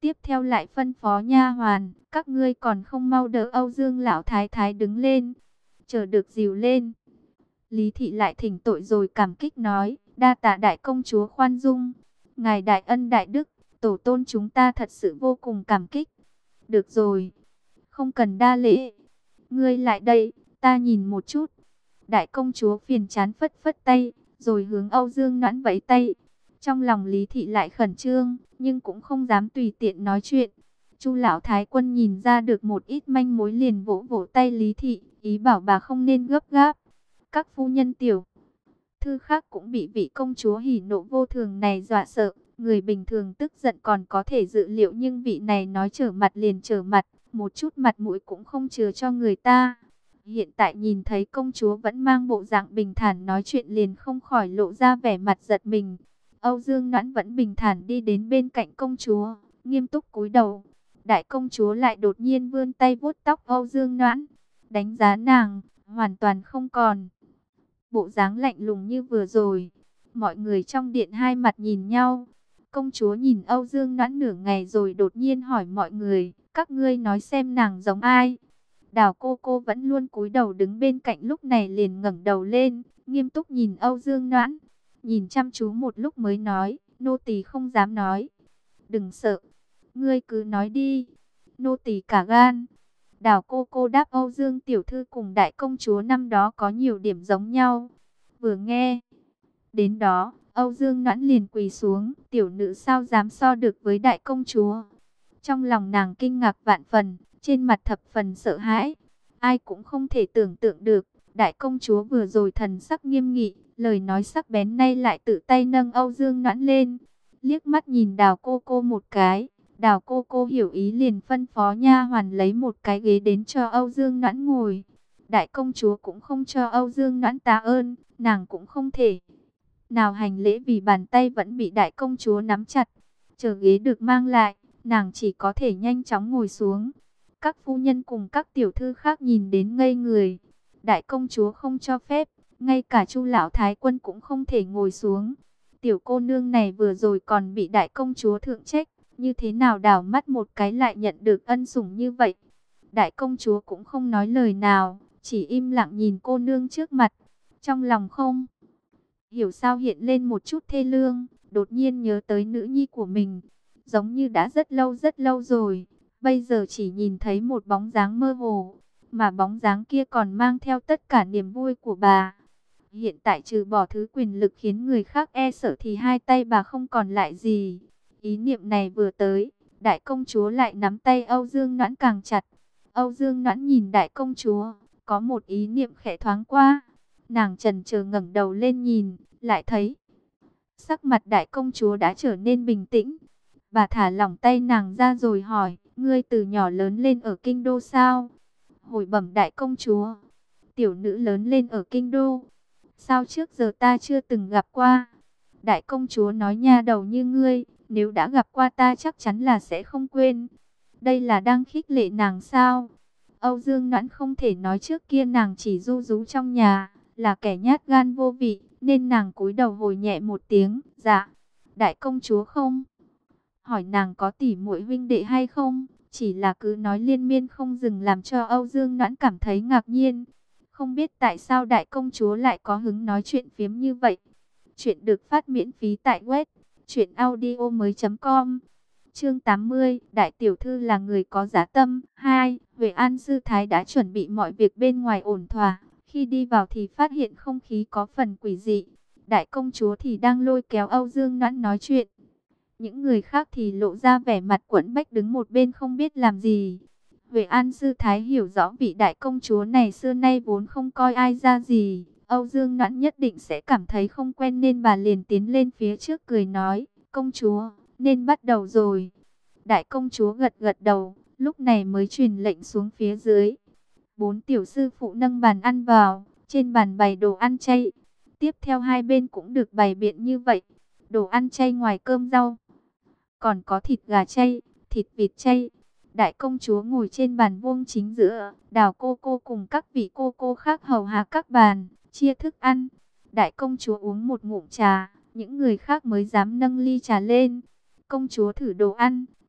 Tiếp theo lại phân phó nha hoàn, các ngươi còn không mau đỡ Âu Dương lão thái thái đứng lên, chờ được dìu lên. Lý thị lại thỉnh tội rồi cảm kích nói, đa tạ đại công chúa khoan dung, ngài đại ân đại đức, tổ tôn chúng ta thật sự vô cùng cảm kích. Được rồi, không cần đa lễ, ngươi lại đây, ta nhìn một chút. Đại công chúa phiền chán phất phất tay, rồi hướng Âu Dương Noãn vẫy tay. Trong lòng Lý thị lại khẩn trương, nhưng cũng không dám tùy tiện nói chuyện. Chu lão thái quân nhìn ra được một ít manh mối, liền vỗ vỗ tay Lý thị, ý bảo bà không nên gấp gáp. Các phu nhân tiểu thư khác cũng bị vị công chúa hỉ nộ vô thường này dọa sợ. Người bình thường tức giận còn có thể dự liệu, nhưng vị này nói trở mặt liền trở mặt, một chút mặt mũi cũng không chừa cho người ta. Hiện tại nhìn thấy công chúa vẫn mang bộ dạng bình thản nói chuyện, liền không khỏi lộ ra vẻ mặt giật mình. Âu Dương Noãn vẫn bình thản đi đến bên cạnh công chúa, nghiêm túc cúi đầu. Đại công chúa lại đột nhiên vươn tay vuốt tóc Âu Dương Noãn, đánh giá nàng, hoàn toàn không còn bộ dáng lạnh lùng như vừa rồi. Mọi người trong điện hai mặt nhìn nhau. Công chúa nhìn Âu Dương Noãn nửa ngày rồi đột nhiên hỏi mọi người, các ngươi nói xem nàng giống ai? Đào cô cô vẫn luôn cúi đầu đứng bên cạnh lúc này liền ngẩng đầu lên, nghiêm túc nhìn Âu Dương Noãn. Nhìn chăm chú một lúc mới nói, nô tỳ không dám nói. Đừng sợ, ngươi cứ nói đi, nô tỳ cả gan. Đào cô cô đáp, Âu Dương tiểu thư cùng đại công chúa năm đó có nhiều điểm giống nhau. Vừa nghe đến đó, Âu Dương Noãn liền quỳ xuống, tiểu nữ sao dám so được với đại công chúa. Trong lòng nàng kinh ngạc vạn phần, trên mặt thập phần sợ hãi. Ai cũng không thể tưởng tượng được, đại công chúa vừa rồi thần sắc nghiêm nghị, lời nói sắc bén, nay lại tự tay nâng Âu Dương Noãn lên. Liếc mắt nhìn Đào cô cô một cái, Đào cô cô hiểu ý liền phân phó nha hoàn lấy một cái ghế đến cho Âu Dương Noãn ngồi. Đại công chúa cũng không cho Âu Dương Noãn tạ ơn, nàng cũng không thể nào hành lễ vì bàn tay vẫn bị đại công chúa nắm chặt. Chờ ghế được mang lại, nàng chỉ có thể nhanh chóng ngồi xuống. Các phu nhân cùng các tiểu thư khác nhìn đến ngây người. Đại công chúa không cho phép, ngay cả Chu lão thái quân cũng không thể ngồi xuống. Tiểu cô nương này vừa rồi còn bị đại công chúa thượng trách, như thế nào đảo mắt một cái lại nhận được ân sủng như vậy. Đại công chúa cũng không nói lời nào, chỉ im lặng nhìn cô nương trước mặt. Trong lòng không hiểu sao hiện lên một chút thê lương, đột nhiên nhớ tới nữ nhi của mình. Giống như đã rất lâu rất lâu rồi, bây giờ chỉ nhìn thấy một bóng dáng mơ hồ, mà bóng dáng kia còn mang theo tất cả niềm vui của bà. Hiện tại trừ bỏ thứ quyền lực khiến người khác e sợ thì hai tay bà không còn lại gì. Ý niệm này vừa tới, đại công chúa lại nắm tay Âu Dương Noãn càng chặt. Âu Dương Noãn nhìn đại công chúa, có một ý niệm khẽ thoáng qua. Nàng chần chờ ngẩng đầu lên nhìn, lại thấy sắc mặt đại công chúa đã trở nên bình tĩnh. Bà thả lỏng tay nàng ra rồi hỏi, ngươi từ nhỏ lớn lên ở kinh đô sao? Hồi bẩm đại công chúa, tiểu nữ lớn lên ở kinh đô. Sao trước giờ ta chưa từng gặp qua? Đại công chúa nói, nha đầu như ngươi, nếu đã gặp qua ta chắc chắn là sẽ không quên. Đây là đang khích lệ nàng sao? Âu Dương Noãn không thể nói trước kia nàng chỉ ru rú trong nhà, là kẻ nhát gan vô vị, nên nàng cúi đầu hồi nhẹ một tiếng, dạ. Đại công chúa không hỏi nàng có tỉ muội huynh đệ hay không, chỉ là cứ nói liên miên không dừng, làm cho Âu Dương Noãn cảm thấy ngạc nhiên. Không biết tại sao đại công chúa lại có hứng nói chuyện phiếm như vậy. Chuyện được phát miễn phí tại web truyện audio mới chấm com. Chương tám mươi, đại tiểu thư là người có giá tâm. Hai, Huệ An sư thái đã chuẩn bị mọi việc bên ngoài ổn thỏa. Khi đi vào thì phát hiện không khí có phần quỷ dị. Đại công chúa thì đang lôi kéo Âu Dương Noãn nói chuyện. Những người khác thì lộ ra vẻ mặt quẫn bách đứng một bên không biết làm gì. Huệ An sư thái hiểu rõ vị đại công chúa này xưa nay vốn không coi ai ra gì. Âu Dương Noãn nhất định sẽ cảm thấy không quen nên bà liền tiến lên phía trước cười nói, công chúa, nên bắt đầu rồi. Đại công chúa gật gật đầu, lúc này mới truyền lệnh xuống phía dưới. Bốn tiểu sư phụ nâng bàn ăn vào, trên bàn bày đồ ăn chay. Tiếp theo hai bên cũng được bày biện như vậy. Đồ ăn chay ngoài cơm rau, còn có thịt gà chay, thịt vịt chay. Đại công chúa ngồi trên bàn vuông chính giữa, Đào cô cô cùng các vị cô cô khác hầu hạ các bàn, chia thức ăn. Đại công chúa uống một ngụm trà, những người khác mới dám nâng ly trà lên. Công chúa thử đồ ăn,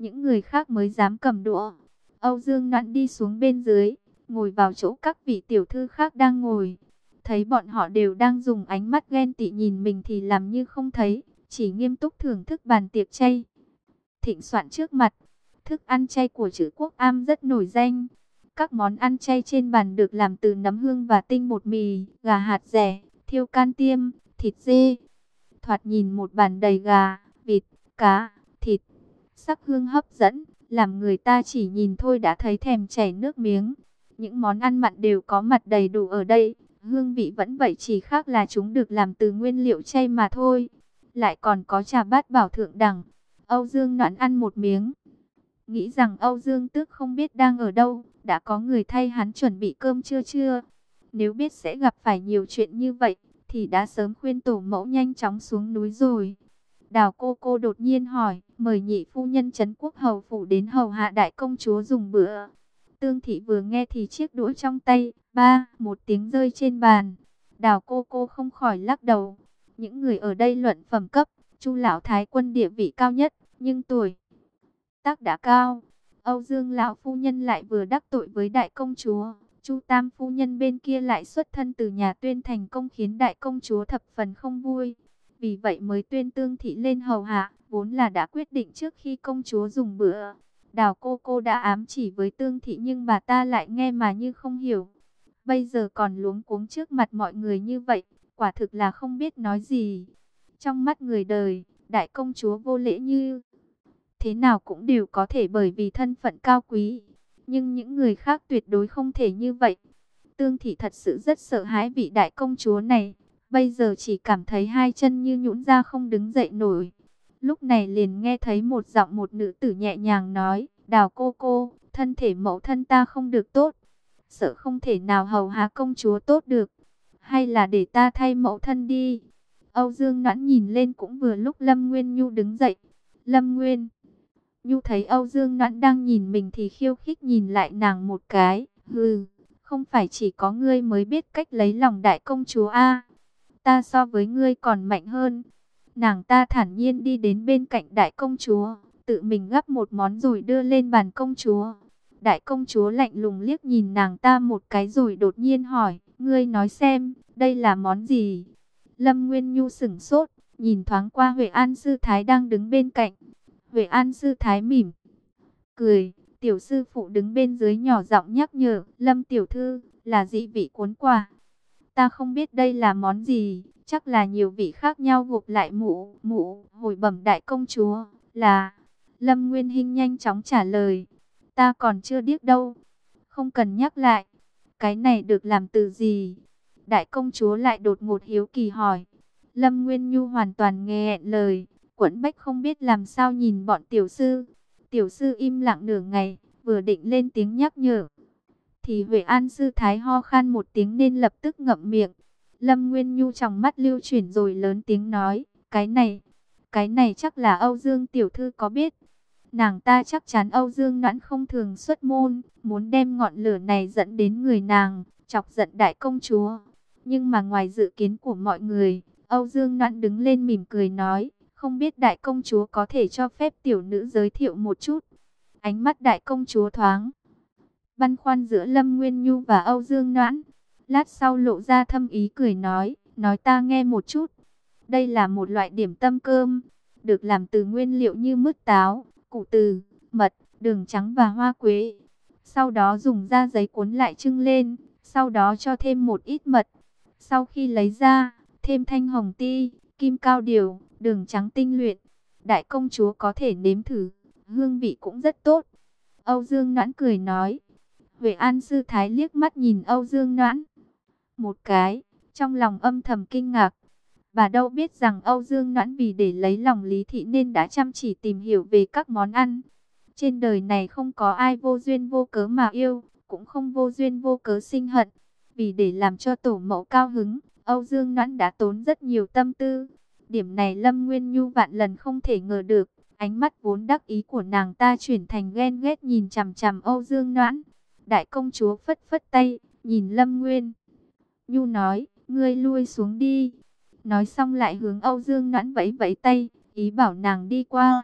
những người khác mới dám cầm đũa. Âu Dương Noãn đi xuống bên dưới, ngồi vào chỗ các vị tiểu thư khác đang ngồi. Thấy bọn họ đều đang dùng ánh mắt ghen tị nhìn mình thì làm như không thấy, chỉ nghiêm túc thưởng thức bàn tiệc chay thịnh soạn trước mặt. Thức ăn chay của Trữ Quốc Am rất nổi danh. Các món ăn chay trên bàn được làm từ nấm hương và tinh bột mì, gà hạt dẻ, thiêu can tiêm, thịt dê. Thoạt nhìn một bàn đầy gà, vịt, cá, thịt, sắc hương hấp dẫn, làm người ta chỉ nhìn thôi đã thấy thèm chảy nước miếng. Những món ăn mặn đều có mặt đầy đủ ở đây, hương vị vẫn vậy, chỉ khác là chúng được làm từ nguyên liệu chay mà thôi. Lại còn có trà bát bảo thượng đẳng. Âu Dương Noãn ăn một miếng, nghĩ rằng Âu Dương Tước không biết đang ở đâu, đã có người thay hắn chuẩn bị cơm trưa chưa. Nếu biết sẽ gặp phải nhiều chuyện như vậy, thì đã sớm khuyên tổ mẫu nhanh chóng xuống núi rồi. Đào cô cô đột nhiên hỏi, mời nhị phu nhân Trấn Quốc hầu phủ đến hầu hạ đại công chúa dùng bữa. Tương Thị vừa nghe thì chiếc đũa trong tay, ba, một tiếng rơi trên bàn. Đào cô cô không khỏi lắc đầu. Những người ở đây luận phẩm cấp, Chu lão thái quân địa vị cao nhất, nhưng tuổi tác đã cao. Âu Dương lão phu nhân lại vừa đắc tội với đại công chúa. Chu tam phu nhân bên kia lại xuất thân từ nhà Tuyên thành công, khiến đại công chúa thập phần không vui. Vì vậy mới tuyên Tương Thị lên hầu hạ, vốn là đã quyết định trước khi công chúa dùng bữa. Đào cô cô đã ám chỉ với Tương Thị nhưng bà ta lại nghe mà như không hiểu. Bây giờ còn luống cuống trước mặt mọi người như vậy, quả thực là không biết nói gì. Trong mắt người đời, đại công chúa vô lễ như thế nào cũng đều có thể bởi vì thân phận cao quý. Nhưng những người khác tuyệt đối không thể như vậy. Tương Thị thật sự rất sợ hãi vị đại công chúa này. Bây giờ chỉ cảm thấy hai chân như nhũn ra không đứng dậy nổi. Lúc này liền nghe thấy một giọng một nữ tử nhẹ nhàng nói, Đào cô cô, thân thể mẫu thân ta không được tốt, sợ không thể nào hầu hạ công chúa tốt được. Hay là để ta thay mẫu thân đi. Âu Dương Noãn nhìn lên cũng vừa lúc Lâm Nguyên Nhu đứng dậy. Lâm Nguyên Nhu thấy Âu Dương Noãn đang nhìn mình thì khiêu khích nhìn lại nàng một cái. Hừ, không phải chỉ có ngươi mới biết cách lấy lòng đại công chúa a, ta so với ngươi còn mạnh hơn. Nàng ta thản nhiên đi đến bên cạnh đại công chúa, tự mình gắp một món rồi đưa lên bàn công chúa. Đại công chúa lạnh lùng liếc nhìn nàng ta một cái rồi đột nhiên hỏi, ngươi nói xem, đây là món gì? Lâm Nguyên Nhu sửng sốt, nhìn thoáng qua Huệ An sư thái đang đứng bên cạnh. Huệ An sư thái mỉm cười, tiểu sư phụ đứng bên dưới nhỏ giọng nhắc nhở, Lâm tiểu thư, là dị vị cuốn quả. Ta không biết đây là món gì, chắc là nhiều vị khác nhau gộp lại. Mụ, mụ, hồi bẩm đại công chúa, là... Lâm Nguyên Hinh nhanh chóng trả lời, ta còn chưa điếc đâu, không cần nhắc lại. Cái này được làm từ gì? Đại công chúa lại đột ngột hiếu kỳ hỏi. Lâm Nguyên Nhu hoàn toàn nghe lời, quẫn bách không biết làm sao nhìn bọn tiểu sư. Tiểu sư im lặng nửa ngày, vừa định lên tiếng nhắc nhở, thì Huệ An sư thái ho khan một tiếng nên lập tức ngậm miệng. Lâm Nguyên Nhu trong mắt lưu chuyển rồi lớn tiếng nói, cái này, cái này chắc là Âu Dương tiểu thư có biết. Nàng ta chắc chắn Âu Dương Noãn không thường xuất môn, muốn đem ngọn lửa này dẫn đến người nàng, chọc giận đại công chúa. Nhưng mà ngoài dự kiến của mọi người, Âu Dương Noãn đứng lên mỉm cười nói, không biết đại công chúa có thể cho phép tiểu nữ giới thiệu một chút. Ánh mắt đại công chúa thoáng băn khoăn giữa Lâm Nguyên Nhu và Âu Dương Noãn. Lát sau lộ ra thâm ý cười nói, nói ta nghe một chút. Đây là một loại điểm tâm cơm, được làm từ nguyên liệu như mứt táo, củ từ, mật, đường trắng và hoa quế. Sau đó dùng da giấy cuốn lại trưng lên, sau đó cho thêm một ít mật. Sau khi lấy ra, thêm thanh hồng ti, kim cao điều, đường trắng tinh luyện. Đại công chúa có thể nếm thử, hương vị cũng rất tốt. Âu Dương Noãn cười nói. Huệ An sư thái liếc mắt nhìn Âu Dương Noãn một cái, trong lòng âm thầm kinh ngạc. Bà đâu biết rằng Âu Dương Noãn vì để lấy lòng Lý Thị nên đã chăm chỉ tìm hiểu về các món ăn. Trên đời này không có ai vô duyên vô cớ mà yêu, cũng không vô duyên vô cớ sinh hận. Vì để làm cho tổ mẫu cao hứng, Âu Dương Noãn đã tốn rất nhiều tâm tư. Điểm này Lâm Nguyên Nhu vạn lần không thể ngờ được. Ánh mắt vốn đắc ý của nàng ta chuyển thành ghen ghét nhìn chằm chằm Âu Dương Noãn. Đại công chúa phất phất tay, nhìn Lâm Nguyên Nhu nói, ngươi lui xuống đi. Nói xong lại hướng Âu Dương Noãn vẫy vẫy tay, ý bảo nàng đi qua.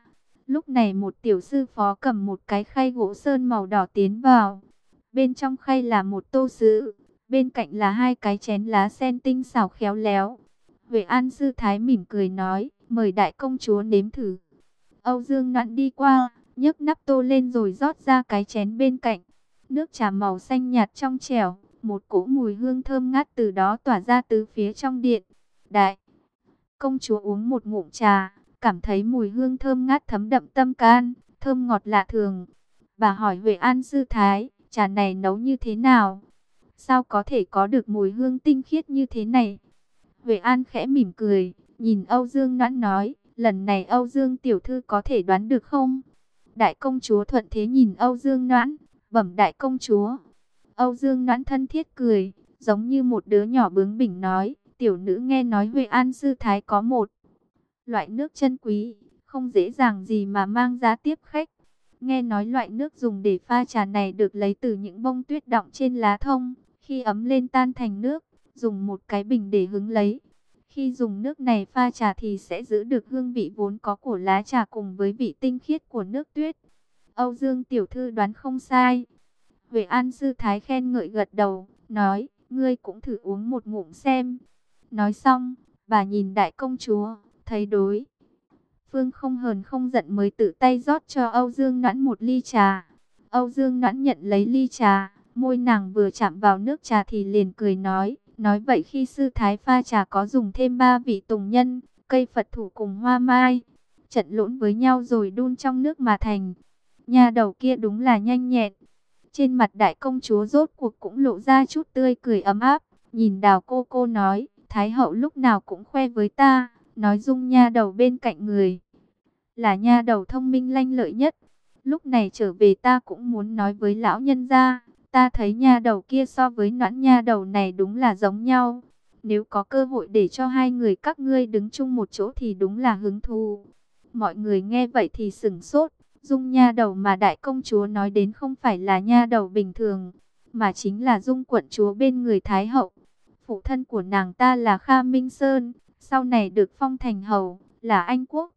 Lúc này một tiểu sư phó cầm một cái khay gỗ sơn màu đỏ tiến vào. Bên trong khay là một tô sứ, bên cạnh là hai cái chén lá sen tinh xảo khéo léo. Huệ An sư thái mỉm cười nói, mời đại công chúa nếm thử. Âu Dương Noãn đi qua, nhấc nắp tô lên rồi rót ra cái chén bên cạnh. Nước trà màu xanh nhạt trong trẻo, một cỗ mùi hương thơm ngát từ đó tỏa ra từ phía trong điện. Đại công chúa uống một ngụm trà, cảm thấy mùi hương thơm ngát thấm đậm tâm can, thơm ngọt lạ thường. Bà hỏi Huệ An sư thái, trà này nấu như thế nào? Sao có thể có được mùi hương tinh khiết như thế này? Huệ An khẽ mỉm cười, nhìn Âu Dương Noãn nói, lần này Âu Dương tiểu thư có thể đoán được không? Đại công chúa thuận thế nhìn Âu Dương Noãn, bẩm đại công chúa. Âu Dương Noãn thân thiết cười, giống như một đứa nhỏ bướng bỉnh nói, tiểu nữ nghe nói Huệ An sư thái có một loại nước chân quý, không dễ dàng gì mà mang ra tiếp khách. Nghe nói loại nước dùng để pha trà này được lấy từ những bông tuyết đọng trên lá thông, khi ấm lên tan thành nước, dùng một cái bình để hứng lấy. Khi dùng nước này pha trà thì sẽ giữ được hương vị vốn có của lá trà cùng với vị tinh khiết của nước tuyết. Âu Dương tiểu thư đoán không sai. Huệ An sư thái khen ngợi gật đầu, nói, ngươi cũng thử uống một ngụm xem. Nói xong, bà nhìn đại công chúa, thấy đối phương không hờn không giận mới tự tay rót cho Âu Dương Noãn một ly trà. Âu Dương Noãn nhận lấy ly trà, môi nàng vừa chạm vào nước trà thì liền cười nói, nói vậy khi sư thái pha trà có dùng thêm ba vị tùng nhân, cây Phật thủ cùng hoa mai, trộn lẫn với nhau rồi đun trong nước mà thành. Nha đầu kia đúng là nhanh nhẹn. Trên mặt đại công chúa rốt cuộc cũng lộ ra chút tươi cười ấm áp, nhìn Đào cô cô nói, thái hậu lúc nào cũng khoe với ta, nói Dung nha đầu bên cạnh người là nha đầu thông minh lanh lợi nhất. Lúc này trở về ta cũng muốn nói với lão nhân gia, ta thấy nha đầu kia so với Noãn nha đầu này đúng là giống nhau. Nếu có cơ hội để cho hai người các ngươi đứng chung một chỗ thì đúng là hứng thú. Mọi người nghe vậy thì sửng sốt. Dung nha đầu mà đại công chúa nói đến không phải là nha đầu bình thường, mà chính là Dung quận chúa bên người thái hậu. Phụ thân của nàng ta là Kha Minh Sơn, sau này được phong thành hầu, là Anh Quốc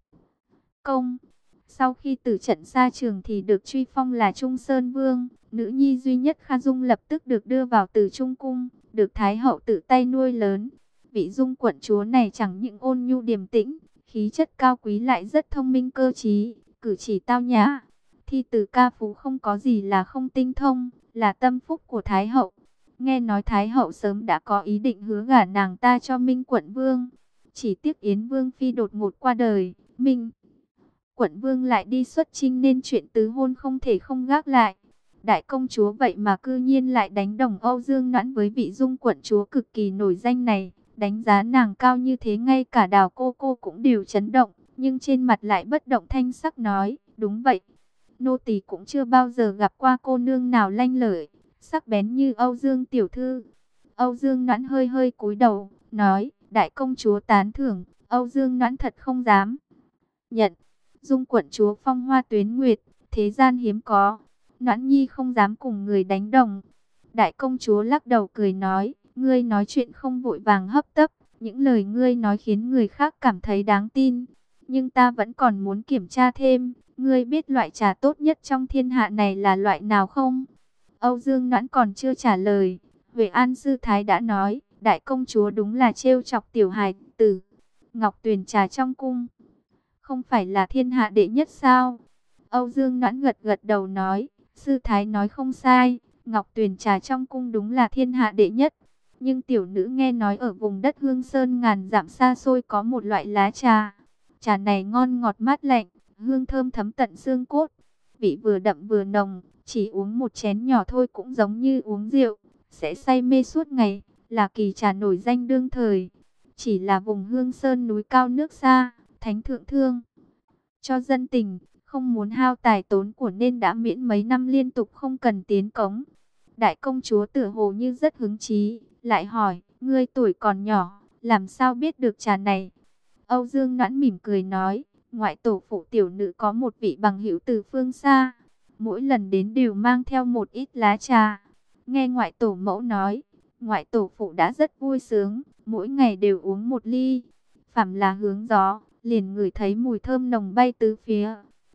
công. Sau khi tử trận xa trường thì được truy phong là Trung Sơn Vương. Nữ nhi duy nhất Kha Dung lập tức được đưa vào Từ Trung Cung, được thái hậu tự tay nuôi lớn. Vị Dung quận chúa này chẳng những ôn nhu điềm tĩnh, khí chất cao quý lại rất thông minh cơ trí, cử chỉ tao nhã, thi từ ca phú không có gì là không tinh thông, là tâm phúc của thái hậu. Nghe nói thái hậu sớm đã có ý định hứa gả nàng ta cho Minh quận vương, chỉ tiếc Yến vương phi đột ngột qua đời, Minh quận vương lại đi xuất chinh nên chuyện tứ hôn không thể không gác lại. Đại công chúa vậy mà cư nhiên lại đánh đồng Âu Dương Noãn với vị Dung quận chúa cực kỳ nổi danh này, đánh giá nàng cao như thế ngay cả Đào cô cô cũng đều chấn động. Nhưng trên mặt lại bất động thanh sắc nói, đúng vậy, nô tỳ cũng chưa bao giờ gặp qua cô nương nào lanh lợi, sắc bén như Âu Dương tiểu thư. Âu Dương Noãn hơi hơi cúi đầu, nói, đại công chúa tán thưởng. Âu Dương Noãn thật không dám nhận. Dung quận chúa phong hoa tuyến nguyệt, thế gian hiếm có, Noãn nhi không dám cùng người đánh đồng. Đại công chúa lắc đầu cười nói, ngươi nói chuyện không vội vàng hấp tấp, những lời ngươi nói khiến người khác cảm thấy đáng tin. Nhưng ta vẫn còn muốn kiểm tra thêm, ngươi biết loại trà tốt nhất trong thiên hạ này là loại nào không? Âu Dương Noãn còn chưa trả lời, Huệ An sư thái đã nói, đại công chúa đúng là trêu chọc tiểu hài tử. Ngọc Tuyền trà trong cung, không phải là thiên hạ đệ nhất sao? Âu Dương Noãn gật gật đầu nói, sư thái nói không sai, Ngọc Tuyền trà trong cung đúng là thiên hạ đệ nhất. Nhưng tiểu nữ nghe nói ở vùng đất Hương Sơn ngàn dặm xa xôi có một loại lá trà. Trà này ngon ngọt mát lạnh, hương thơm thấm tận xương cốt, vị vừa đậm vừa nồng, chỉ uống một chén nhỏ thôi cũng giống như uống rượu, sẽ say mê suốt ngày, là kỳ trà nổi danh đương thời. Chỉ là vùng Hương Sơn núi cao nước xa, thánh thượng thương cho dân tình, không muốn hao tài tốn của nên đã miễn mấy năm liên tục không cần tiến cống. Đại công chúa tựa hồ như rất hứng chí, lại hỏi, ngươi tuổi còn nhỏ, làm sao biết được trà này? Âu Dương Noãn mỉm cười nói, ngoại tổ phụ tiểu nữ có một vị bằng hữu từ phương xa, mỗi lần đến đều mang theo một ít lá trà. Nghe ngoại tổ mẫu nói, ngoại tổ phụ đã rất vui sướng, mỗi ngày đều uống một ly. Phàm là hướng gió, liền ngửi thấy mùi thơm nồng bay tứ phía.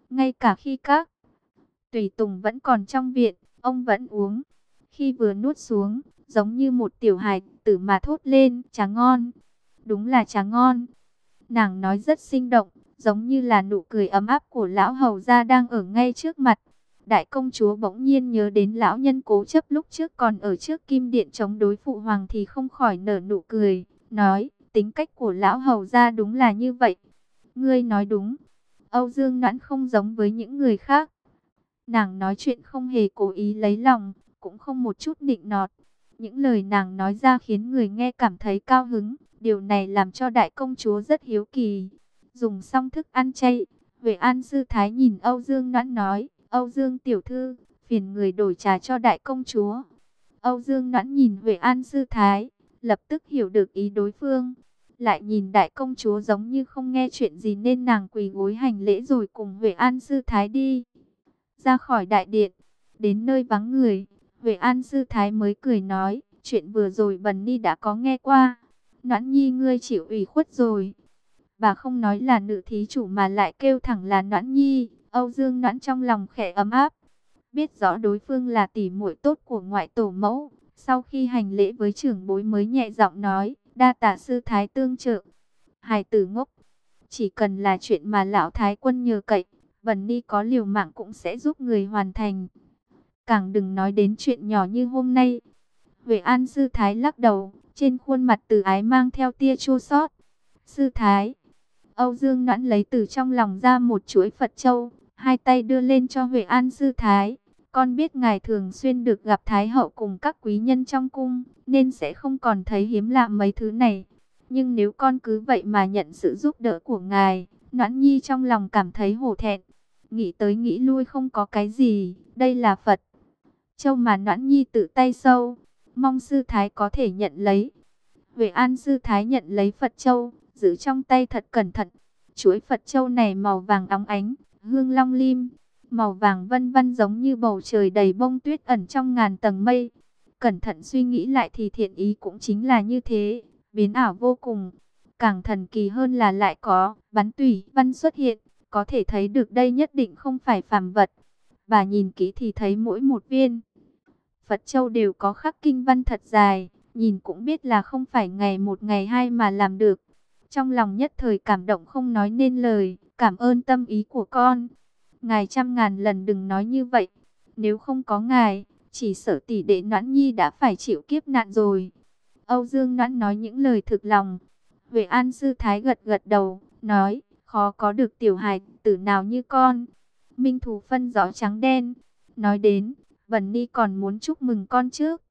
Ngay cả khi các tùy tùng vẫn còn trong viện, ông vẫn uống. Khi vừa nuốt xuống, giống như một tiểu hài tử mà thốt lên, trà ngon. Đúng là trà ngon. Nàng nói rất sinh động, giống như là nụ cười ấm áp của lão hầu gia đang ở ngay trước mặt. Đại công chúa bỗng nhiên nhớ đến lão nhân cố chấp lúc trước còn ở trước kim điện chống đối phụ hoàng thì không khỏi nở nụ cười, nói, tính cách của lão hầu gia đúng là như vậy. Ngươi nói đúng, Âu Dương Noãn không giống với những người khác. Nàng nói chuyện không hề cố ý lấy lòng, cũng không một chút nịnh nọt. Những lời nàng nói ra khiến người nghe cảm thấy cao hứng. Điều này làm cho đại công chúa rất hiếu kỳ. Dùng xong thức ăn chay, Huệ An sư thái nhìn Âu Dương Noãn nói, Âu Dương tiểu thư, phiền người đổi trà cho đại công chúa. Âu Dương Noãn nhìn Huệ An sư thái, lập tức hiểu được ý đối phương. Lại nhìn đại công chúa giống như không nghe chuyện gì nên nàng quỳ gối hành lễ rồi cùng Huệ An sư thái đi ra khỏi đại điện. Đến nơi vắng người, Huệ An sư thái mới cười nói, chuyện vừa rồi Bần Ni đã có nghe qua. Noãn nhi ngươi chịu ủy khuất rồi. Bà không nói là nữ thí chủ mà lại kêu thẳng là Noãn nhi. Âu Dương Noãn trong lòng khẽ ấm áp, biết rõ đối phương là tỷ muội tốt của ngoại tổ mẫu. Sau khi hành lễ với trưởng bối mới nhẹ giọng nói, đa tạ sư thái tương trợ. Hài tử ngốc, chỉ cần là chuyện mà lão thái quân nhờ cậy, Bần Ni có liều mạng cũng sẽ giúp người hoàn thành. Càng đừng nói đến chuyện nhỏ như hôm nay. Huệ An sư thái lắc đầu, trên khuôn mặt từ ái mang theo tia chua xót. Sư thái, Âu Dương Noãn lấy từ trong lòng ra một chuỗi Phật châu, hai tay đưa lên cho Huệ An sư thái. Con biết ngài thường xuyên được gặp thái hậu cùng các quý nhân trong cung, nên sẽ không còn thấy hiếm lạ mấy thứ này. Nhưng nếu con cứ vậy mà nhận sự giúp đỡ của ngài, Noãn nhi trong lòng cảm thấy hổ thẹn. Nghĩ tới nghĩ lui không có cái gì, đây là Phật châu mà Noãn nhi tự tay sâu, mong sư thái có thể nhận lấy. Huệ An sư thái nhận lấy Phật châu, giữ trong tay thật cẩn thận. Chuỗi Phật châu này màu vàng óng ánh, hương long lim, màu vàng vân vân giống như bầu trời đầy bông tuyết ẩn trong ngàn tầng mây. Cẩn thận suy nghĩ lại thì thiện ý cũng chính là như thế, biến ảo vô cùng. Càng thần kỳ hơn là lại có bắn tủy văn xuất hiện, có thể thấy được đây nhất định không phải phàm vật. Bà nhìn kỹ thì thấy mỗi một viên Phật châu đều có khắc kinh văn thật dài, nhìn cũng biết là không phải ngày một ngày hai mà làm được. Trong lòng nhất thời cảm động không nói nên lời, cảm ơn tâm ý của con. Ngài trăm ngàn lần đừng nói như vậy, nếu không có ngài, chỉ sợ tỷ đệ Noãn nhi đã phải chịu kiếp nạn rồi. Âu Dương Noãn nói những lời thực lòng. Huệ An sư thái gật gật đầu, nói, khó có được tiểu hài tử nào như con. Minh thù phân rõ trắng đen. Nói đến, Bần Ni còn muốn chúc mừng con trước.